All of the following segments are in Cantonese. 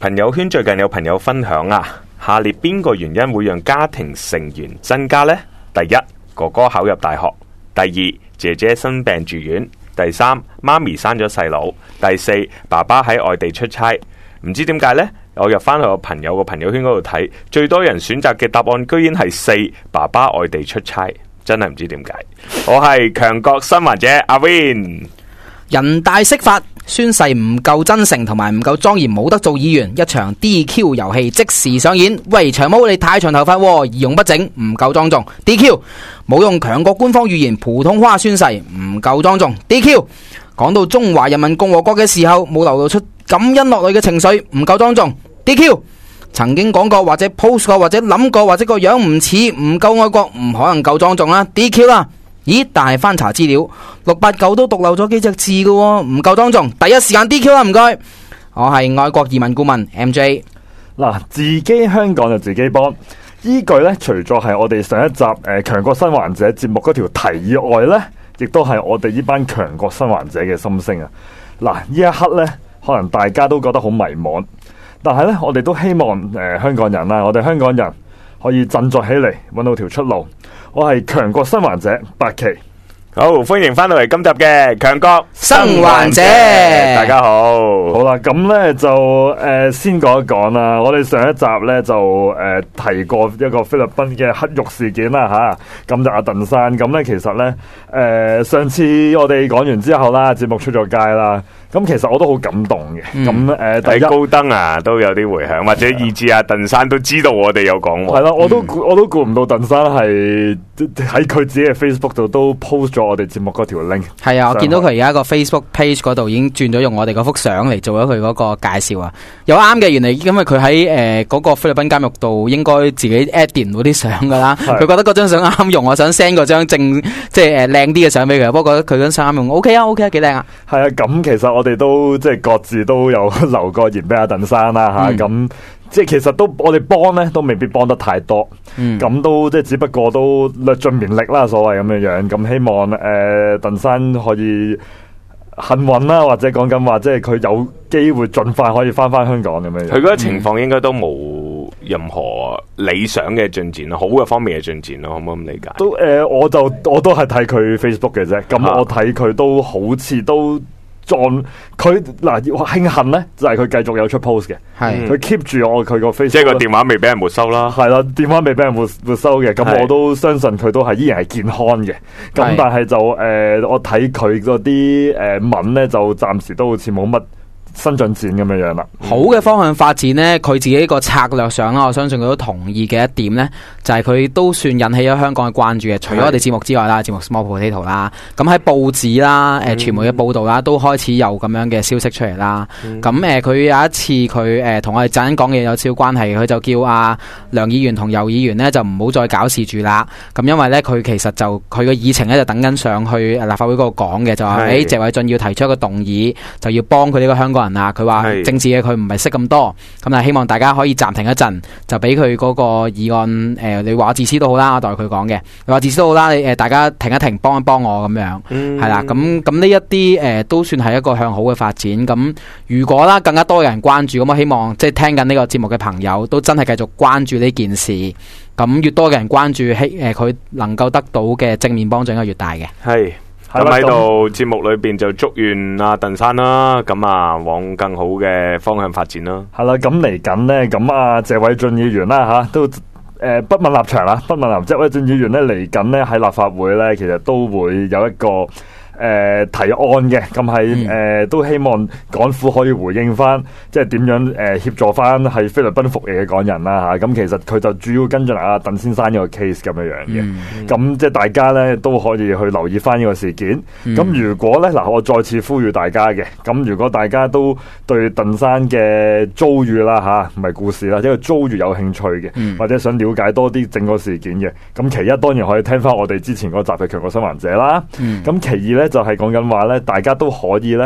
朋友圈最近有朋友分享啊，下列邊個原因會讓家庭成員增加呢？第一，哥哥考入大學；第二，姐姐生病住院；第三，媽咪生咗細佬；第四，爸爸喺外地出差。唔知點解呢？我入翻去我朋友個朋友圈嗰度睇，最多人選擇嘅答案居然係四，爸爸外地出差。真係唔知點解。我係強國新環者阿 Win。 人大釋法宣誓唔夠真誠同埋唔夠莊嚴，冇得做議員。一場 DQ 遊戲即時上演。喂，長毛你太長頭髮，儀容不整，唔夠莊重。DQ 冇用強國官方語言普通話宣誓，唔夠莊重。DQ 講到中華人民共和國嘅時候，冇流露出感恩落淚嘅情緒，唔夠莊重。DQ 曾經講過或者 post 過或者諗過或者個樣唔似，唔夠愛國，唔可能夠莊重啦。DQ 啦。咦，但係翻查資料689都讀漏咗幾隻字嘅，唔夠莊重，第一時間 DQ 啦，唔該。我係愛國移民顧問 MJ。 嗱，自己香港就自己幫，依據呢，除咗係我哋上一集強國新環者節目嗰條題以外呢，亦都係我哋呢班強國新環者嘅心聲啊。嗱，呢一刻呢，可能大家都覺得好迷茫，但係呢，我哋都希望香港人啦，我哋香港人可以振作起嚟，搵到條出路。我係強國新環者8期， 好歡迎翻到嚟今集嘅強國新環者， 大家好。 好啦，咁呢就先講一講啦。我哋上一集呢就提過一個菲律賓嘅黑獄事件啦吓，咁就阿鄧生咁呢，其實呢上次我哋講完之後啦，節目出咗街啦。咁其實我都好感動嘅，咁喺高登啊都有啲回響，或者以至阿鄧生都知道我哋有講喎。 係啦，我都估唔到鄧生係喺佢自己嘅 Facebook 度都 post 咗我哋節目嗰條 link。 係啊，我見到佢而家個 Facebook page 嗰度已經轉咗用我哋嗰幅相嚟做咗佢嗰個介紹啊。有啱嘅，原來因為佢喺嗰個菲律賓監獄度應該自己 edit 到啲相噶啦，佢覺得嗰張相啱用，我想 send 嗰張正即係靚啲嘅相俾佢。不過覺得佢嗰張相啱用 ，OK 啊 OK 啊，幾靚啊。 係啊，咁其實我哋都即係各自都有留個言俾阿鄧生啦吓，咁即係其實都我哋幫咧都未必幫得太多，咁都即係只不過都略盡綿力啦，所謂咁樣樣。咁希望鄧生可以幸運啦，或者講緊話即係佢有機會盡快可以翻香港咁樣樣。佢嗰個情況應該都冇任何理想嘅進展，好嘅方面嘅進展咯，可唔可以咁理解？ 都我都係睇佢 Facebook 嘅啫，咁我睇佢都好似都。佢嗱慶幸咧，就係佢繼續有出 post 嘅，佢 keep 住佢個 Facebook， 即係個電話未俾人沒收啦， 係啦，電話未俾人沒收嘅，咁我都相信佢都係依然係健康嘅，咁但係就我睇佢嗰啲文咧，就暫時都好似冇乜新進展咁樣樣啦。 好嘅方向發展呢，佢自己個策略上啦，我相信佢都同意嘅一點呢，就係佢都算引起咗香港嘅關注嘅。除咗我哋節目之外啦，節目 Small Potato 啦，咁喺報紙啦、傳媒嘅報道啦，都開始有咁樣嘅消息出嚟啦。咁佢有一次佢同我哋陣間講嘅有少少關係，佢就叫梁議員同游議員呢，就唔好再搞事住啦。咁因為呢，佢其實就佢嘅議程呢，就等緊上去立法會嗰度講嘅，就話謝偉俊要提出一個動議，就要幫佢呢個香港人啊。佢話政治嘅佢唔係識咁多，咁啊希望大家可以暫停一陣，就俾佢嗰個議案你話我自私都好啦，我代佢講嘅，你話自私都好啦，大家停一停，幫一幫我咁樣，係啦，咁呢一啲都算係一個向好嘅發展。咁如果啦更加多人關注，咁我希望即係聽緊呢個節目嘅朋友都真係繼續關注呢件事。咁越多嘅人關注，佢能夠得到嘅正面幫助應該越大嘅。 係。咁喺度節目裏邊就祝願阿鄧生啦，咁往更好嘅方向發展啦。 係啦，咁嚟緊呢，咁謝偉俊議員啦吓，都不問立場啦，不問立場。謝偉俊議員咧嚟緊呢，喺立法會咧，其實都會有一個提案嘅，咁係都希望港府可以回應翻，即係點樣協助翻係菲律賓服役嘅港人啦吓。咁其實佢就主要跟進阿鄧先生呢個 case 咁樣樣嘅。咁即係大家咧都可以去留意翻呢個事件。咁如果咧嗱，我再次呼籲大家嘅，咁如果大家都對鄧生嘅遭遇啦吓，唔係故事啦，即係遭遇有興趣嘅，或者想了解多啲整個事件嘅，咁其一當然可以聽翻我哋之前嗰集嘅強國新環者啦。咁其二咧就係講緊話咧，大家都可以咧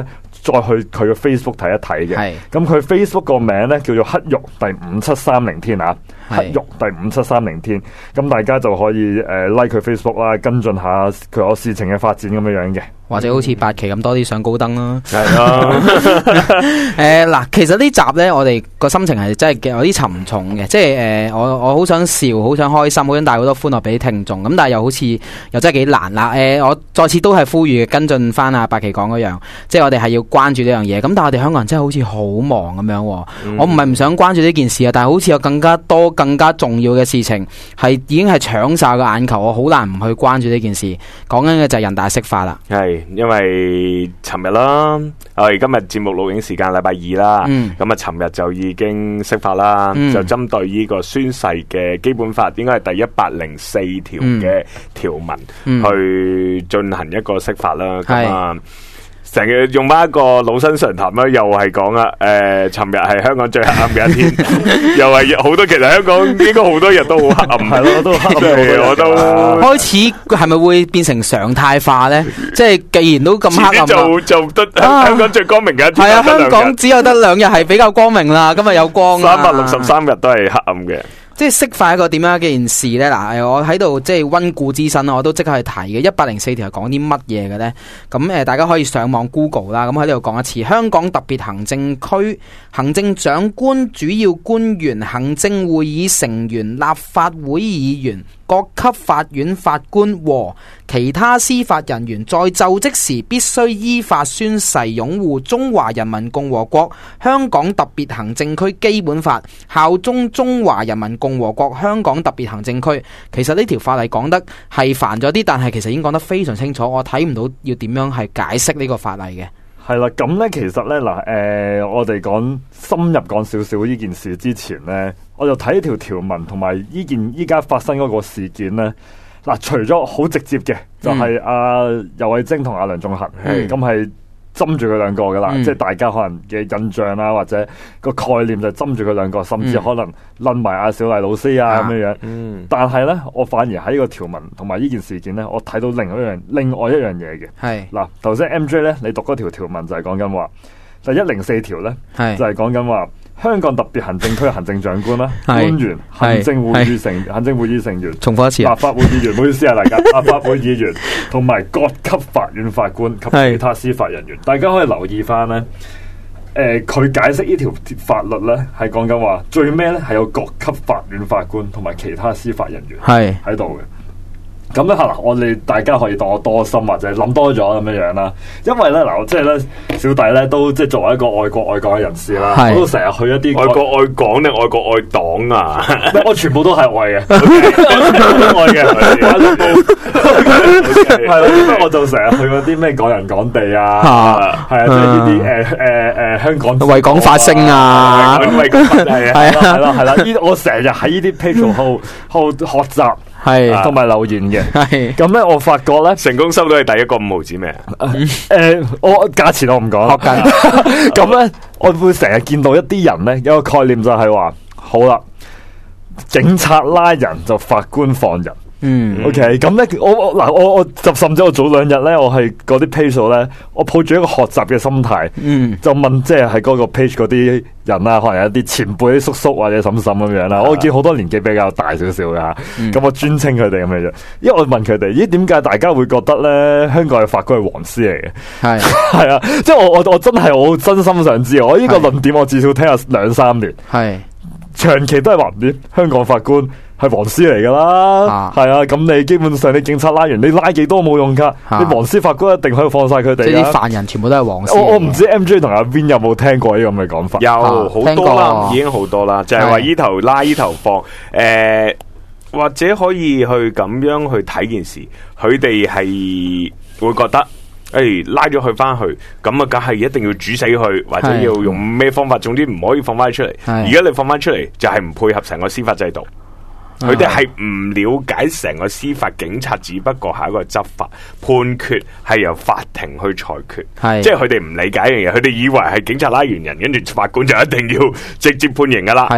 再去佢嘅 Facebook 睇一睇嘅。 係咁佢 Facebook 個名咧叫做黑玉第5730天啊， 係黑玉第5730天。咁大家就可以like 佢 Facebook 啦，跟進下佢有事情嘅發展咁樣樣嘅。 或者好似8期咁多啲上高登啦。 係咯， 嗱，其實呢集呢，我哋個心情係真係有啲沉重嘅，即係我好想笑，好想開心，好想帶好多歡樂俾聽眾，咁但係又好似又真係幾難啦。我再次都係呼籲跟進翻阿8期講嗰樣，即係我哋係要關注呢樣嘢。咁但係我哋香港人真係好似好忙咁樣。我唔係唔想關注呢件事啊，但係好似有更加多、更加重要嘅事情係已經係搶晒個眼球，我好難唔去關注呢件事。講緊嘅就係人大釋法啦。 係因為尋日啦，我哋今日節目錄影時間禮拜2啦，咁啊尋日就已經釋法啦，就針對呢個宣誓嘅基本法，應該係第104條嘅條文去進行一個釋法啦。咁啊，成日用翻一個老生常談啦，又係講啦，尋日係香港最黑暗嘅一天，又係好多，其實香港應該好多日都好黑暗， 係咯，都黑暗， 我都開始係咪會變成常態化咧？即係既然都咁黑暗， 就得香港最光明嘅一天。 係啊，香港只有得2日係比較光明啦，今日有光 ，363日都係黑暗嘅。 即係釋法一個點樣嘅件事呢？嗱，我喺度即係溫故知新，我都即刻去提嘅。104條係講啲乜嘢嘅呢？咁大家可以上網 Google 啦。咁喺呢度講一次，香港特別行政區行政長官、主要官員、行政會議成員、立法會議員、各級法院法官和其他司法人員在就職時必須依法宣誓擁護中華人民共和國香港特別行政區基本法，效忠中華人民共和國香港特別行政區。其實呢條法例講得係煩咗啲，但係其實已經講得非常清楚，我睇唔到要點樣係解釋呢個法例嘅。 係啦，咁咧其實咧嗱，我哋講深入講少少呢件事之前咧，我就睇條條文同埋依家發生嗰個事件咧。嗱，除咗好直接嘅，就係阿游蕙禎同阿梁頌恆，咁係針住佢兩個噶啦，即係大家可能嘅印象啦，或者個概念就針住佢兩個，甚至可能論埋阿小麗老師啊咁樣樣。但係咧，我反而喺呢個條文同埋呢件事件咧，我睇到另外一樣嘢嘅。係嗱，頭先 MJ 咧，你讀嗰條文就係講緊話，第104條咧，就係講緊話。香港特別行政區行政長官啦、官員、行政會議成員， 重複一次， 立法會議員，唔好意思啊，大家，立法會議員同埋各級法院法官及其他司法人員，大家可以留意翻咧。佢解釋呢條法律咧，係講緊話最尾咧係有各級法院法官同埋其他司法人員喺度嘅。咁咧嗱，我哋大家可以當我多心或者諗多咗咁樣樣啦。因為咧嗱，即係咧小弟咧都即係作為一個愛國愛港嘅人士啦，我都成日去一啲愛國愛港定愛國愛黨啊！ 我全部都係愛嘅，我全部都愛嘅。係咯，因為我就成日去嗰啲咩港人港地啊，係啊，即係呢啲香港為港發聲啊， 為港發聲係啦，我成日喺呢啲 page 後學習。係同埋留言嘅，咁咧我發覺咧成功收到係第一個5毫紙咩？ 我價錢我唔講。咁咧我會成日見到一啲人咧有個概念就係話，好啦，警察拉人就法官放人。OK， 咁咧我就甚至我早2日咧，我係嗰啲 page 咧，我抱住一個學習嘅心態，就問即係喺嗰個 page 嗰啲人啊，可能有啲前輩、啲叔叔或者嬸嬸咁樣啦。我見好多年紀比較大少少嘅，咁我尊稱佢哋咁樣啫。因為我問佢哋，咦，點解大家會覺得咧香港嘅法官係黃絲嚟嘅？係啊，即係我真係我真心想知，我呢個論點我至少聽咗2-3年，長期都係話唔知香港法官係黃絲嚟噶啦，係啊，咁你基本上你警察拉完，你拉幾多冇用噶，你黃絲法官一定可以放晒佢哋。即係啲犯人全部都係黃絲。 我唔知 MJ 同阿 Vin 有冇聽過呢咁嘅講法？ 有好多啦，已經好多啦，就係話依頭拉依頭放，或者可以去咁樣去睇件事，佢哋係會覺得。拉咗佢翻去，咁啊，梗係一定要煮死佢，或者要用咩方法，總之唔可以放翻出嚟。而家你放翻出嚟，就係唔配合成個司法制度。佢哋係唔了解成個司法，警察只不過係一個執法，判決係由法庭去裁決。即係佢哋唔理解一樣嘢，佢哋以為係警察拉完人，跟住法官就一定要直接判刑噶啦。係啦。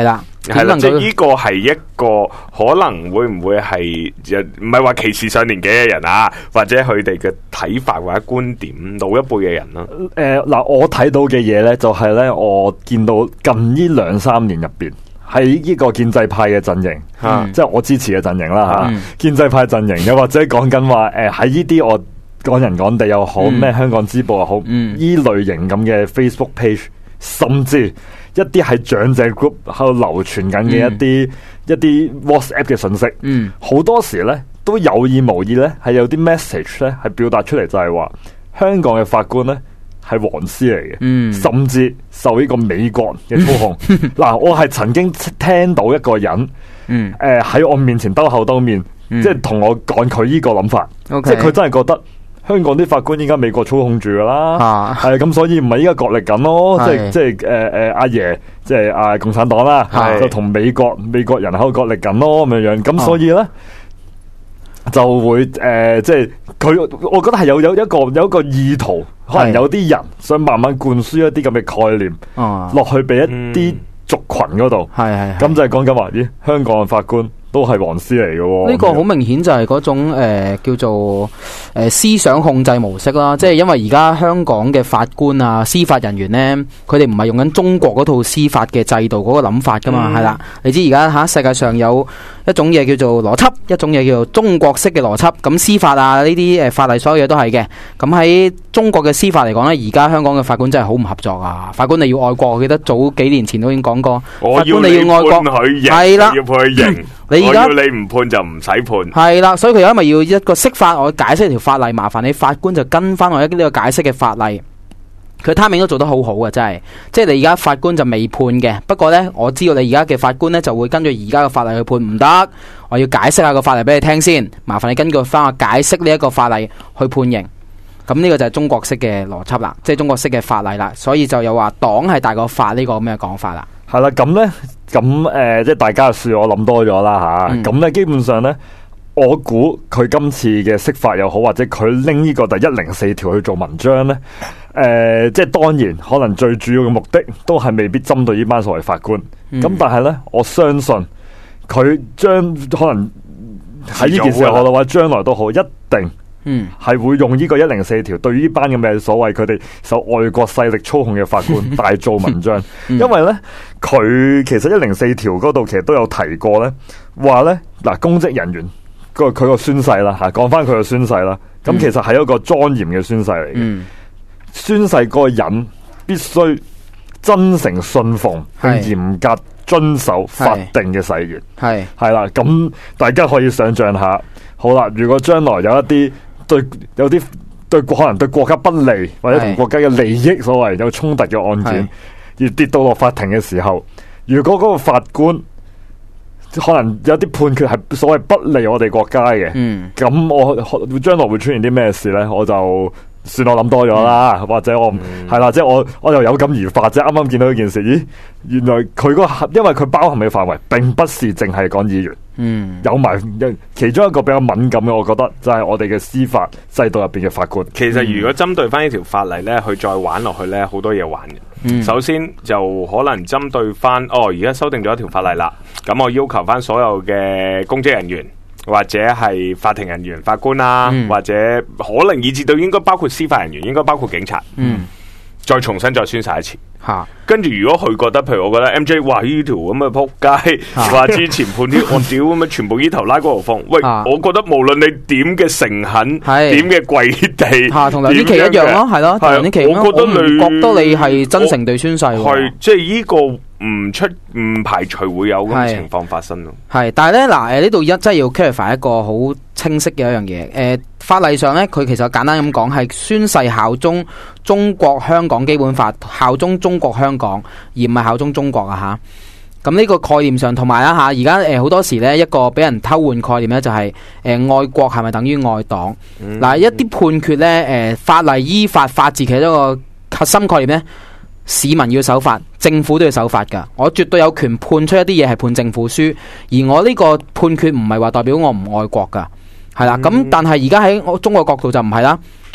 係啦，即係呢個係一個可能會唔會係唔係話歧視上年紀嘅人啊，或者佢哋嘅睇法或者觀點老一輩嘅人啦。 嗱，我睇到嘅嘢咧，就係咧，我見到近呢2-3年入邊，喺呢個建制派嘅陣營，即係我支持嘅陣營啦吓，建制派陣營又或者講緊話，喺呢啲我港人港地又好，咩香港支部又好，依類型咁嘅 Facebook page， 甚至一啲係長者 group 喺度流傳緊嘅一啲 WhatsApp 嘅信息，好多時咧都有意無意咧係有啲 message 咧係表達出嚟，就係話香港嘅法官咧係黃絲嚟嘅，甚至受呢個美國嘅操控。嗱，我係曾經聽到一個人，喺我面前兜口兜面，即係同我講佢呢個諗法，即係佢真係覺得香港啲法官依家美國操控住噶啦，係咁，所以唔係依家角力緊咯，即係阿爺，即係阿共產黨啦，就同美國人喺度角力緊咯咁樣，咁所以咧就會即係佢，我覺得係有一個意圖，可能有啲人想慢慢灌輸一啲咁嘅概念落去俾一啲族群嗰度，咁就係講緊話，咦，香港嘅法官都係黃絲嚟嘅， 呢個好明顯就係嗰種叫做思想控制模式啦。即係因為而家香港嘅法官啊、司法人員呢，佢哋唔係用緊中國嗰套司法嘅制度嗰個諗法噶嘛，係啦。你知而家世界上有一種嘢叫做邏輯，一種嘢叫做中國式嘅邏輯。咁司法啊呢啲法例所有嘢都係嘅。咁喺中國嘅司法嚟講呢，而家香港嘅法官真係好唔合作啊！法官你要愛國，我記得早幾年前都已經講過，法官你要愛國，係啦， 要判佢刑。你而家你唔判就唔使判， 係啦，所以佢因為要一個釋法，我解釋條法例，麻煩你法官就跟翻我呢個解釋嘅法例。佢 timing 都做得好好嘅，真係，即係你而家法官就未判嘅，不過呢，我知道你而家嘅法官呢就會根據而家嘅法例去判，唔得，我要解釋下個法例俾你聽先，麻煩你根據翻我解釋呢一個法例去判刑。咁呢個就係中國式嘅邏輯啦，即係中國式嘅法例啦，所以就有話黨係大過法呢個咁嘅講法啦。 係啦，咁咧，即係大家嘅事，我諗多咗啦吓。咁咧，基本上咧，我估佢今次嘅釋法又好，或者佢拎呢個第104條去做文章咧，即係當然可能最主要嘅目的都係未必針對呢班所謂法官。咁但係咧，我相信佢將可能喺呢件事後嘅話，將來都好，一定。係會用呢個104條對於呢班咁嘅所謂佢哋受外國勢力操控嘅法官大做文章，因為咧佢其實104條嗰度其實都有提過咧，話咧嗱，公職人員佢個宣誓啦吓，講翻佢個宣誓啦，咁其實係一個莊嚴嘅宣誓嚟嘅，宣誓嗰個人必須真誠信奉，去嚴格遵守法定嘅誓言，係啦，咁大家可以想象下，好啦，如果將來有一啲有啲可能對國家不利或者同國家嘅利益所謂有衝突嘅案件，而跌到落法庭嘅時候，如果嗰個法官可能有啲判決係所謂不利我哋國家嘅，咁我將來會出現啲咩事呢？我就算我諗多咗啦，或者我係啦，即係我又有感而發啫。啱啱見到呢件事，咦，原來佢因為佢包含嘅範圍，並不是淨係講議員，有埋其中一個比較敏感嘅，我覺得就係我哋嘅司法制度入邊嘅法官。 其實如果針對翻呢條法例呢，佢再玩落去呢，好多嘢玩嘅。首先就可能針對翻，而家修訂咗一條法例啦，咁我要求翻所有嘅公職人員，或者係法庭人員、法官啦，或者可能以至到應該包括司法人員，應該包括警察，再重新再宣誓一次。跟住如果佢覺得，譬如我覺得 MJ， 哇呢條咁嘅仆街，話之前判啲案屌咁樣，全部呢頭拉嗰度放。喂，我覺得無論你點嘅誠懇，點嘅跪地， 同梁天琦一樣咯，係咯，梁天琦，我覺得你係真誠地宣誓， 係即係呢個唔排除會有咁嘅情況發生咯。 係，但係咧嗱，呢度真係要 clarify 一個好清晰嘅一樣嘢。法例上咧，佢其實簡單咁講係宣誓效忠中國香港基本法，效忠中國香港，而唔係效忠中國啊吓。咁呢個概念上，同埋啦吓，而家好多時咧一個俾人偷換概念咧，就係愛國係咪等於愛黨？嗱，一啲判決咧，法例依法治其中一個核心概念咧，市民要守法，政府都要守法噶。我絕對有權判出一啲嘢係判政府書，而我呢個判決唔係話代表我唔愛國噶。係啦，咁但係而家喺中國角度就唔係啦。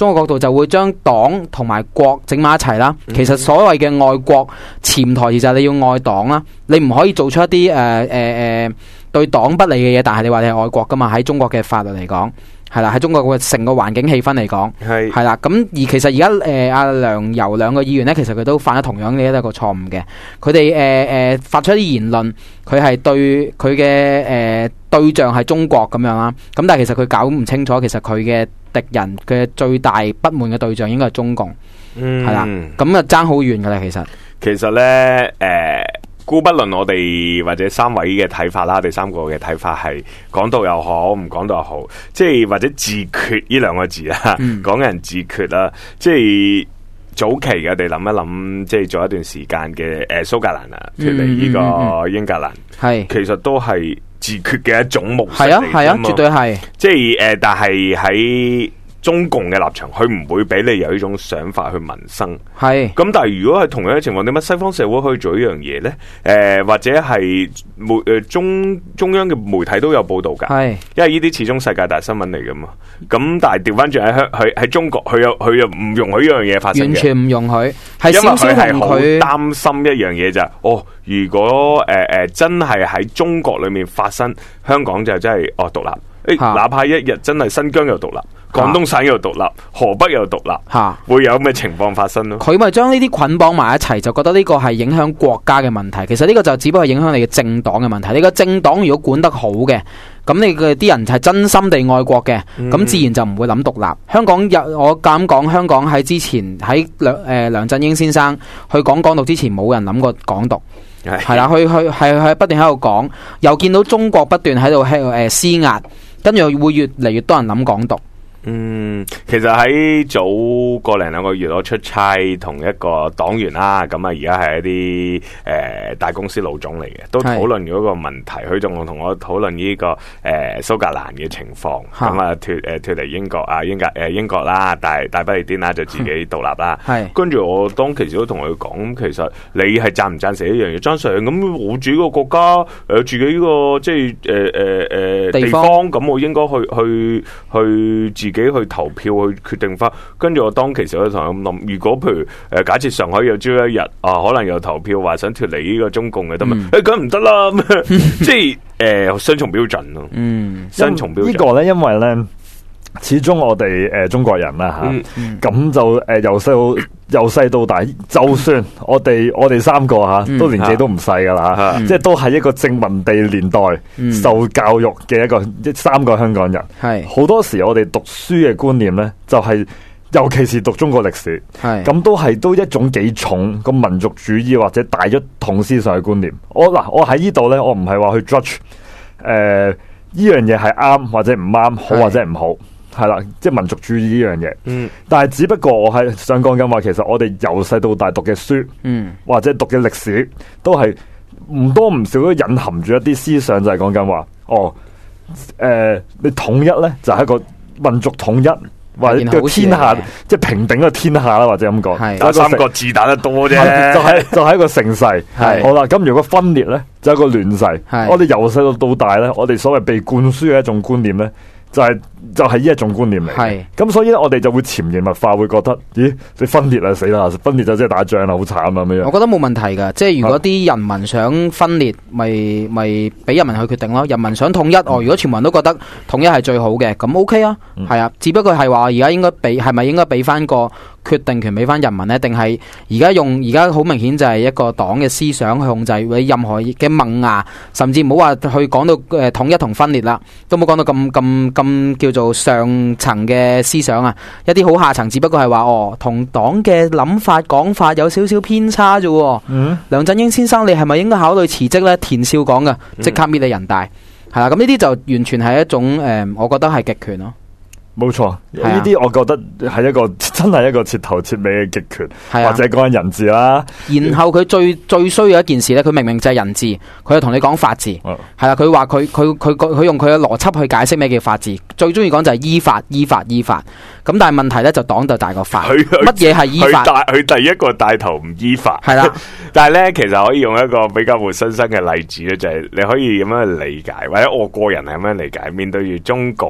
中國角度就會將黨同埋國整埋一齊啦。其實所謂嘅愛國潛台詞就係你要愛黨啦，你唔可以做出一啲對黨不利嘅嘢，但係你話你係愛國噶嘛？喺中國嘅法律嚟講。係啦，喺中國嘅成個環境氣氛嚟講，係啦。咁而其實而家阿梁游兩個議員咧，其實佢都犯咗同樣嘅一個錯誤嘅。佢哋發出一啲言論，佢係對佢嘅對象係中國咁樣啦。咁但係其實佢搞唔清楚，其實佢嘅敵人嘅最大不滿嘅對象應該係中共，係啦。咁啊爭好遠噶啦，其實咧姑不論我哋或者三位嘅睇法啦，我哋三個嘅睇法係港獨又好，唔港獨又好，即係或者自決呢兩個字啦，港人自決啦，即係早期我哋諗一諗，即係做一段時間嘅蘇格蘭啊，脫離呢個英格蘭，其實都係自決嘅一種模式嚟㗎嘛， 係啊，絕對係， 即係但係喺中共嘅立場，佢唔會俾你有呢種想法去民生。係咁，但係如果係同樣嘅情況，點解西方社會可以做呢樣嘢咧？或者係中央嘅媒體都有報道㗎。係，因為呢啲始終世界大新聞嚟㗎嘛。咁但係調翻轉喺中國，佢又唔容許呢樣嘢發生嘅，完全唔容許。係少少同佢擔心一樣嘢就係，如果真係喺中國裡面發生，香港就真係獨立。哪怕一日真係新疆又獨立。廣東省又獨立，河北又獨立，會有咩情況發生咯？佢咪將呢啲捆綁埋一齊，就覺得呢個係影響國家嘅問題。其實呢個就只不過係影響你嘅政黨嘅問題。你個政黨如果管得好嘅，咁你嘅啲人係真心地愛國嘅，咁自然就唔會諗獨立。香港我敢講，香港喺之前喺梁振英先生去講港獨之前，冇人諗過港獨，係啦，佢不斷喺度講，又見到中國不斷喺度施壓，跟住會越嚟越多人諗港獨。其實喺早個零兩個月，我出差同一個黨員啦，咁啊而家係一啲大公司老總嚟嘅，都討論咗個問題。佢仲同我討論呢個蘇格蘭嘅情況，咁啊脫離英國啊英國啦，大不列顛啦就自己獨立啦。跟住我當其時都同佢講，其實你係贊唔贊成一樣嘢？贊成，咁我自己個國家自己個即係地方，咁我應該去自己去投票去決定翻，跟住我當其時我都同佢咁諗，如果譬如假設上海有朝一日可能有投票話想脫離呢個中共嘅得嘛？咁唔得啦，即係雙重標準咯。雙重標準呢個咧，因為咧始終我哋中國人啦吓，咁就由細到大，就算我哋三個都年紀都唔細噶啦，即係都係一個殖民地年代受教育嘅三個香港人。好多時我哋讀書嘅觀念咧，就係尤其是讀中國歷史，咁都一種幾重個民族主義或者大一統思想嘅觀念。我喺呢度咧，我唔係話去 judge 呢樣嘢係啱或者唔啱，好或者唔好。係啦，即係民族主義呢樣嘢。但係只不過我係想講緊話，其實我哋由細到大讀嘅書，或者讀嘅歷史，都係唔多唔少都隱含住一啲思想，就係講緊話，你統一咧就係一個民族統一，或者個天下，即係平定個天下啦，或者咁講。打三國字打得多啫，就係一個盛世。好啦，咁如果分裂咧，就係一個亂世。我哋由細到大咧，我哋所謂被灌輸嘅一種觀念咧，就係呢一種觀念嚟，咁所以咧我哋就會潛移默化會覺得，咦，你分裂啊死啦，分裂就即係打仗啦，好慘啊咁樣。我覺得冇問題噶，即係如果啲人民想分裂，咪俾人民去決定咯。人民想統一，如果全部人都覺得統一係最好嘅，咁 OK 啊，係啊，只不過係話而家係咪應該俾翻個決定權俾翻人民呢？定係而家好明顯就係一個黨嘅思想去控制你任何嘅萌芽，甚至唔好話去講到統一同分裂啦，都冇講到咁叫做上層嘅思想啊，一啲好下層，只不過係話同黨嘅諗法講法有少少偏差啫。梁振英先生，你係咪應該考慮辭職呢？田少講嘅，即刻搣你人大，係啦。咁呢啲就完全係一種我覺得係極權咯。冇錯，呢啲我覺得係真係一個徹頭徹尾嘅極權，或者講緊人治啦。然後佢最衰嘅一件事咧，佢明明就係人治，佢又同你講法治，係啦。佢話佢用佢嘅邏輯去解釋咩叫法治，最中意講就係依法。咁但係問題咧就黨就大過法，乜嘢係依法？佢第一個帶頭唔依法，係啦。但係咧，其實可以用一個比較活生生嘅例子咧，就係你可以咁樣去理解，或者我個人係咁樣理解，面對住中共。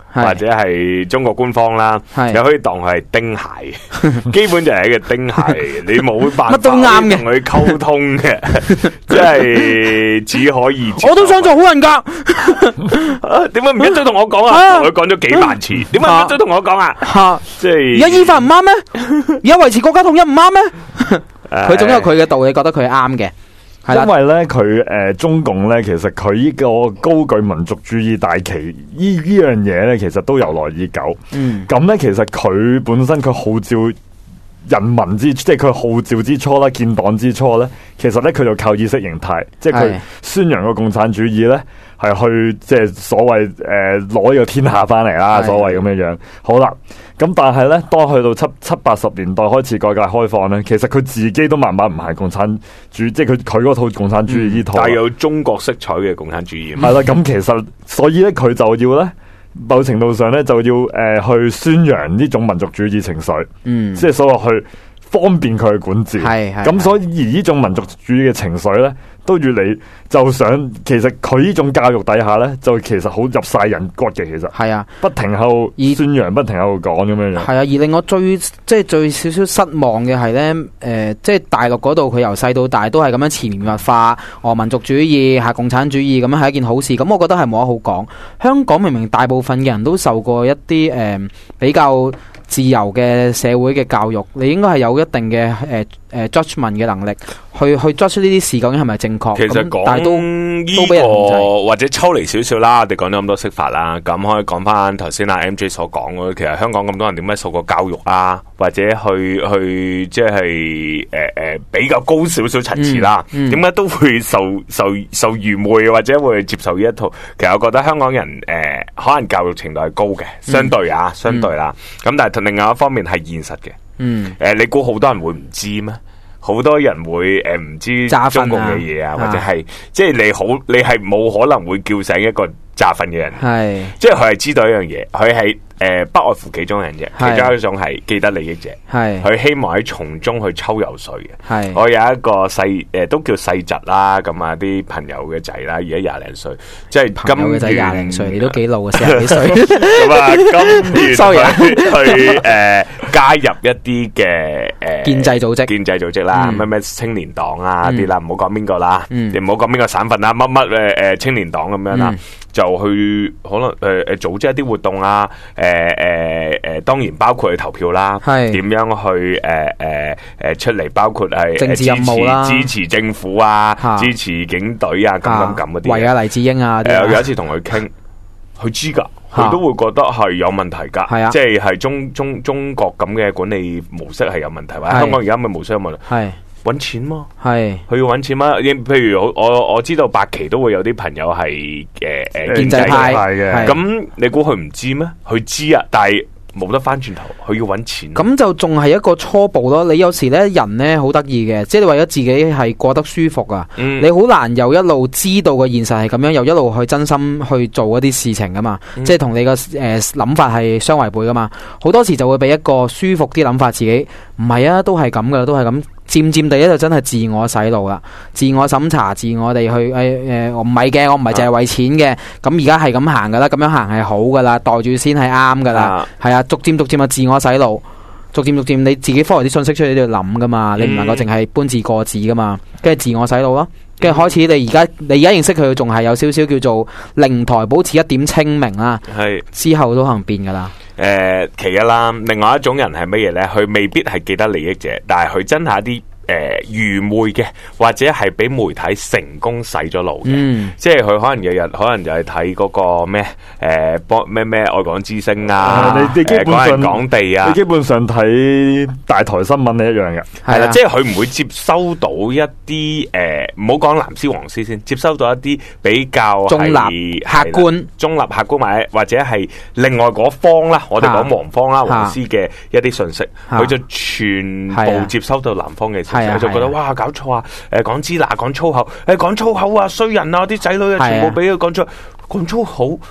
或者係中國官方啦， 係你可以當佢係丁蟹，基本就係一個丁蟹，你冇辦法乜都啱嘅同佢溝通嘅，即係只可以。 我都想做好人噶， 點解唔一早同我講啊？我講咗幾萬次，點解唔一早同我講啊？ 吓， 即係而家依法唔啱咩？而家維持國家統一唔啱咩？佢總有佢嘅道理，覺得佢係啱嘅。係啦因為咧佢中共咧，其實佢呢個高舉民族主義大旗呢樣嘢咧，其實都由來已久。咁咧其實佢本身佢號召人民即係佢號召之初啦，建黨之初咧，其實咧佢就靠意識形態，即係佢宣揚個共產主義咧，係去即係所謂攞呢個天下翻嚟啦，所謂咁樣樣。好啦，咁但係咧，當去到七八十年代開始改革開放咧，其實佢自己都慢慢唔係共產主義，即係佢嗰套共產主義呢套， 帶有中國色彩嘅共產主義。 係啦，咁其實所以咧，佢就要咧。某程度上咧，就要去宣揚呢種民族主義情緒，即係所謂去方便佢去管治。咁所以而呢種民族主義嘅情緒咧，都越嚟就想，其實佢呢種教育底下咧，就其實好入晒人骨嘅。其實係啊，不停喺度宣揚，不停喺度講咁樣樣。係啊， 而令我最少少失望嘅係咧，即係大陸嗰度佢由細到大都係咁樣潛移默化，民族主義係共產主義咁樣係一件好事。咁我覺得係冇得好講。香港明明大部分嘅人都受過一啲比較自由嘅社會嘅教育，你應該係有一定嘅judgment 嘅能力，去 judge 呢啲事究竟係咪正確。 其實講但係都俾人控制， 或者抽離少少啦，我哋講咗咁多釋法啦，咁可以講翻頭先阿 MJ 所講嘅，其實香港咁多人點解受過教育啊，或者去即係比較高少少層次啦，點解都會受愚昧或者會接受呢一套？其實我覺得香港人可能教育程度係高嘅，相對啦，咁但係另外一方面係現實嘅。你估好多人會唔知咩？好多人會唔知中共嘅嘢啊，或者係即係你係冇可能會叫醒一個詐瞓嘅人，即係佢係知道一樣嘢，佢係不外乎幾種人啫，其中一種係既得利益者，佢希望喺從中去抽油水嘅。我有一個都叫細侄啦，咁啊啲朋友嘅仔啦，而家廿零歲，即係朋友嘅仔廿零歲，你都幾老啊，40幾歲。 咁啊，今月去加入一啲嘅建制組織啦，咩青年黨啊啲啦，唔好講邊個啦，你唔好講邊個省份啦，乜青年黨咁樣啦。就去可能組織一啲活動啊，當然包括去投票啦，點樣去出嚟，包括係政治任務啦， 支持政府啊，支持警隊啊，咁嗰啲。 為啊黎智英啊， 有一次同佢傾，佢知噶，佢都會覺得係有問題噶，即係中國咁嘅管理模式係有問題，或者香港而家嘅模式有問題。搵錢嘛，佢要搵錢嘛。譬如我知道八旗都會有啲朋友係建制派嘅，咁你估佢唔知咩？佢知啊，但係冇得翻轉頭，佢要搵錢。 咁就仲係一個初步咯。你有時咧人咧好得意嘅，即係你為咗自己係過得舒服啊，你好難又一路知道個現實係咁樣，又一路去真心去做一啲事情噶嘛。即係同你個諗法係相違背噶嘛。好多時就會俾一個舒服啲諗法自己，唔係啊，都係咁噶，都係咁。漸漸地咧就真係自我洗腦啦，自我審查，自我哋去我唔係嘅，我唔係淨係為錢嘅，咁而家係咁行噶啦，咁樣行係好噶啦，袋住先係啱噶啦，係啊，逐漸啊自我洗腦，逐漸你自己放啲信息出嚟都要諗噶嘛，你唔能夠淨係搬字過紙噶嘛，跟住自我洗腦咯，跟住開始你而家認識佢仲係有少少叫做靈台保持一點清明啦，之後都可能變噶啦。 其一啦，另外一種人係乜嘢咧？佢未必係既得利益者，但係佢真係一啲愚昧嘅，或者係俾媒體成功洗咗腦嘅，即係佢可能日日可能就係睇嗰個咩咩愛港之星啊， 你基本上港地啊， 你基本上睇大台新聞係一樣嘅， 係啦，即係佢唔會接收到一啲唔好講藍絲黃絲先，接收到一啲比較中立客觀或者係另外嗰方啦，我哋講黃方啦，黃絲嘅一啲信息，佢就全部接收到南方嘅。佢就覺得哇搞錯啊！講支那講粗口，講粗口啊衰人啊！啲仔女啊全部俾佢講粗口。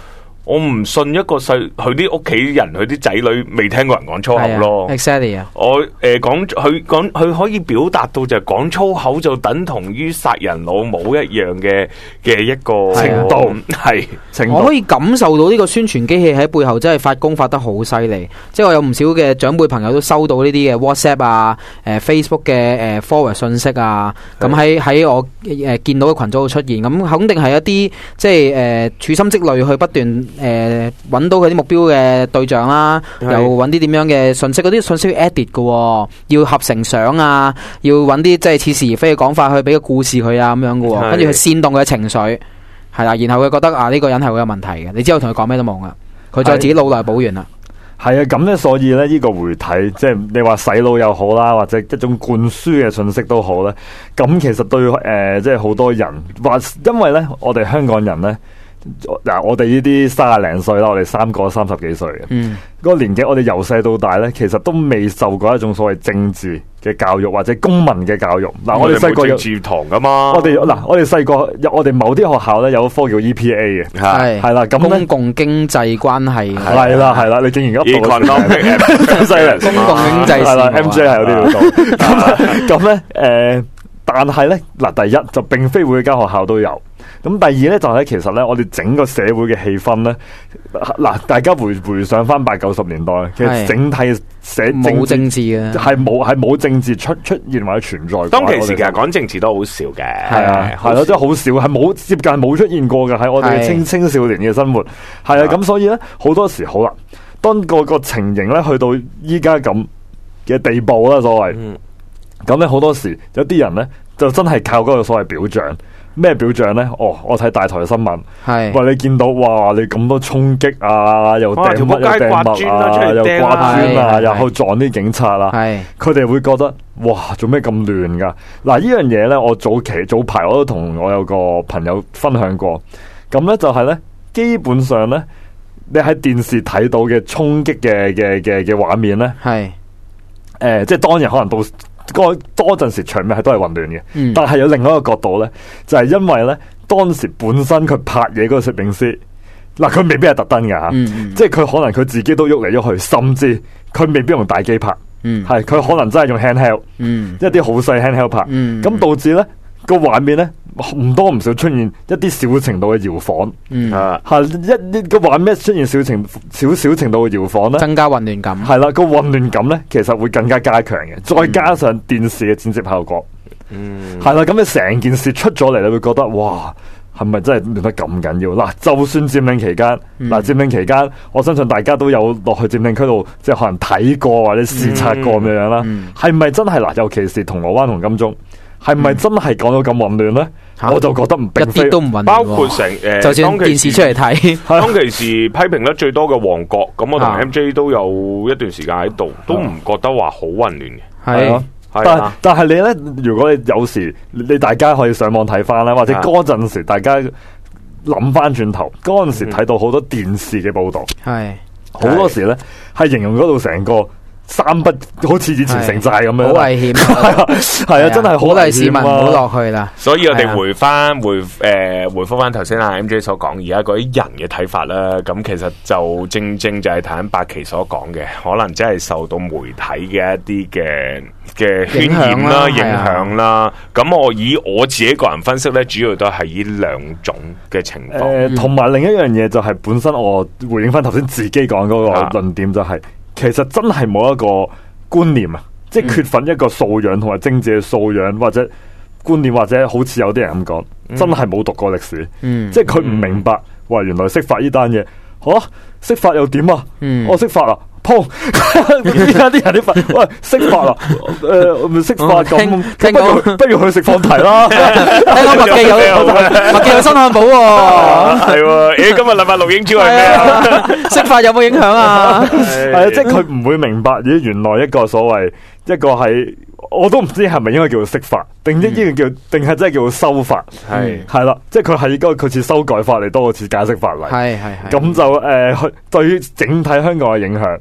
我唔信一個細佢啲屋企人佢啲仔女未聽過人講粗口咯。 exactly 啊， 我佢可以表達到就係講粗口就等同於殺人老母一樣嘅一個程度， 係程度。 我可以感受到呢個宣傳機器喺背後真係發功發得好犀利，即係我有唔少嘅長輩朋友都收到呢啲嘅 WhatsApp 啊、Facebook 嘅forward 信息啊，咁喺我見到嘅群組度出現，咁肯定係一啲即係處心積慮去不斷揾到佢啲目標嘅對象啦，又揾啲點樣嘅信息，嗰啲信息要 edit 嘅，要合成相啊，要揾啲即係似是而非嘅講法去俾個故事佢啊咁樣嘅，跟住去煽動佢嘅情緒，係啦，然後佢覺得呢個人係會有問題嘅，你之後同佢講咩都冇噶，佢再自己腦內補完啦。 係啊，咁咧，所以咧呢個媒體，即係你話洗腦又好啦，或者一種灌輸嘅信息都好咧，咁其實對即係好多人話，因為咧我哋香港人咧。嗱，我哋呢啲30零歲啦，我哋三個30幾歲嘅，嗰個年紀，我哋由細到大咧，其實都未受過一種所謂政治嘅教育或者公民嘅教育。嗱，我哋細個有政治堂噶嘛， 我哋細個我哋某啲學校咧有一科叫 EPA 嘅，係啦，咁公共經濟關係係啦，你竟然噏到犀利， 公共經濟係啦 ，MJ 係有啲料到，咁咧但係咧嗱，第一就並非每間學校都有。咁第二咧就係其實咧，我哋整個社會嘅氣氛咧，嗱，大家回想翻80、90年代，其實整體冇政治嘅， 係冇政治出現或者存在。 當其時其實講政治都好少嘅， 係咯，即係好少，係冇接近冇出現過嘅喺我哋嘅青少年嘅生活，係啊，咁所以咧好多時好啦，當個情形咧去到依家咁嘅地步啦，所謂，咁咧好多時有啲人咧就真係靠嗰個所謂表象。咩表象咧？我睇大台新聞，喂，你見到哇，你咁多衝擊啊，又掟物又掟物啊，又掛磚啊，又去撞啲警察啦，佢哋會覺得哇，做咩咁亂噶？嗱，呢樣嘢咧，我早排我都同我有個朋友分享過，咁咧就係咧，基本上咧，你喺電視睇到嘅衝擊嘅畫面咧，即係當然可能到。多陣時場面係都係混亂嘅，但係有另外一個角度咧，就係因為咧當時本身佢拍嘢嗰個攝影師，嗱，佢未必係特登㗎吓，即係佢可能佢自己都喐嚟喐去，甚至佢未必用大機拍，係佢可能真係用 handheld，一啲好細 handheld 拍，咁導致咧個畫面咧唔多唔少出現一啲小程度嘅搖晃，係一個畫面出現小程度嘅搖晃咧， 增加混亂感， 係啦，個混亂感咧其實會更加加強嘅，再加上電視嘅剪接效果，係啦，咁你成件事出咗嚟，你會覺得哇，係咪真係亂得咁緊要？嗱，就算佔領期間，佔領期間，我相信大家都有落去佔領區度，即係可能睇過或者視察過咁樣啦，係咪真係嗱？尤其是銅鑼灣同金鐘。係咪真係講到咁混亂咧？我就覺得唔， 一啲都唔混亂。 包括成就算電視出嚟睇， 當其時批評得最多嘅旺角，咁我同 MJ 都有一段時間喺度，都唔覺得話好混亂嘅。 係啊，但係你咧，如果你有時你大家可以上網睇翻啦，或者嗰陣時大家諗翻轉頭，嗰陣時睇到好多電視嘅報道，係好多時咧係形容嗰度成個。3不好似以前城寨咁樣， 好危險， 係啊，真係好危險啊！鼓勵市民唔好落去啦。 所以我哋回覆翻頭先阿 MJ 所講，而家嗰啲人嘅睇法啦，咁其實就正就係睇緊8期所講嘅，可能真係受到媒體嘅一啲嘅渲染啦、影響啦。咁我以我自己個人分析咧，主要都係呢2種嘅情況。 同埋另一樣嘢就係本身我回應翻頭先自己講嗰個論點就係。其實真係冇一個觀念啊，即係缺乏一個素養同埋政治嘅素養或者觀念，或者好似有啲人咁講，真係冇讀過歷史，即係佢唔明白，哇，原來釋法呢單嘢，釋法又點啊？我釋法啊，砰！而家啲人啲法，喂，釋法啊，釋法咁，不如去食放題啦。 聽講麥記有新漢堡喎， 係喎，今日禮拜錄影招係咩啊？ 釋法有冇影響啊？ 係啊，即係佢唔會明白，咦，原來一個所謂一個係。我都唔知係咪應該叫做釋法，定係真係叫做修法，係啦，即係佢係應該佢似修改法嚟多過似解釋法例，係咁就對於整體香港嘅影響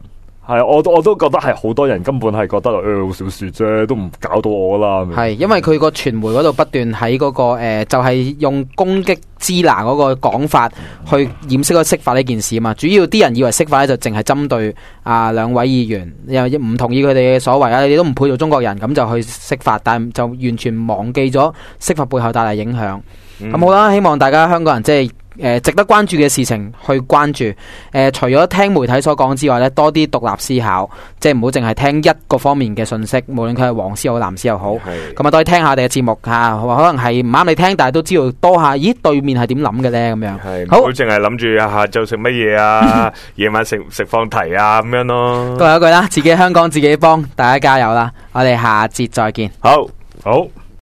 係，我都覺得係好多人根本係覺得好小事啫，都唔搞到我啦。 係，因為佢個傳媒嗰度不斷喺嗰個就係用攻擊支那嗰個講法去掩飾咗釋法呢件事啊嘛。主要啲人以為釋法咧就淨係針對兩位議員，又唔同意佢哋嘅所為啊，你都唔配做中國人，咁就去釋法，但就完全忘記咗釋法背後帶嚟影響。咁好啦，希望大家香港人即係值得關注嘅事情去關注。除咗聽媒體所講之外咧，多啲獨立思考，即係唔好淨係聽一個方面嘅信息，無論佢係黃絲又好藍絲又好。咁啊，多啲聽下我哋嘅節目吓，可能係唔啱你聽，但係都知道多下，咦，對面係點諗嘅咧？咁樣好，唔好淨係諗住下晝食乜嘢啊，夜晚食放題啊咁樣咯。 都有一句啦，自己香港自己幫，大家加油啦！我哋下節再見。 好。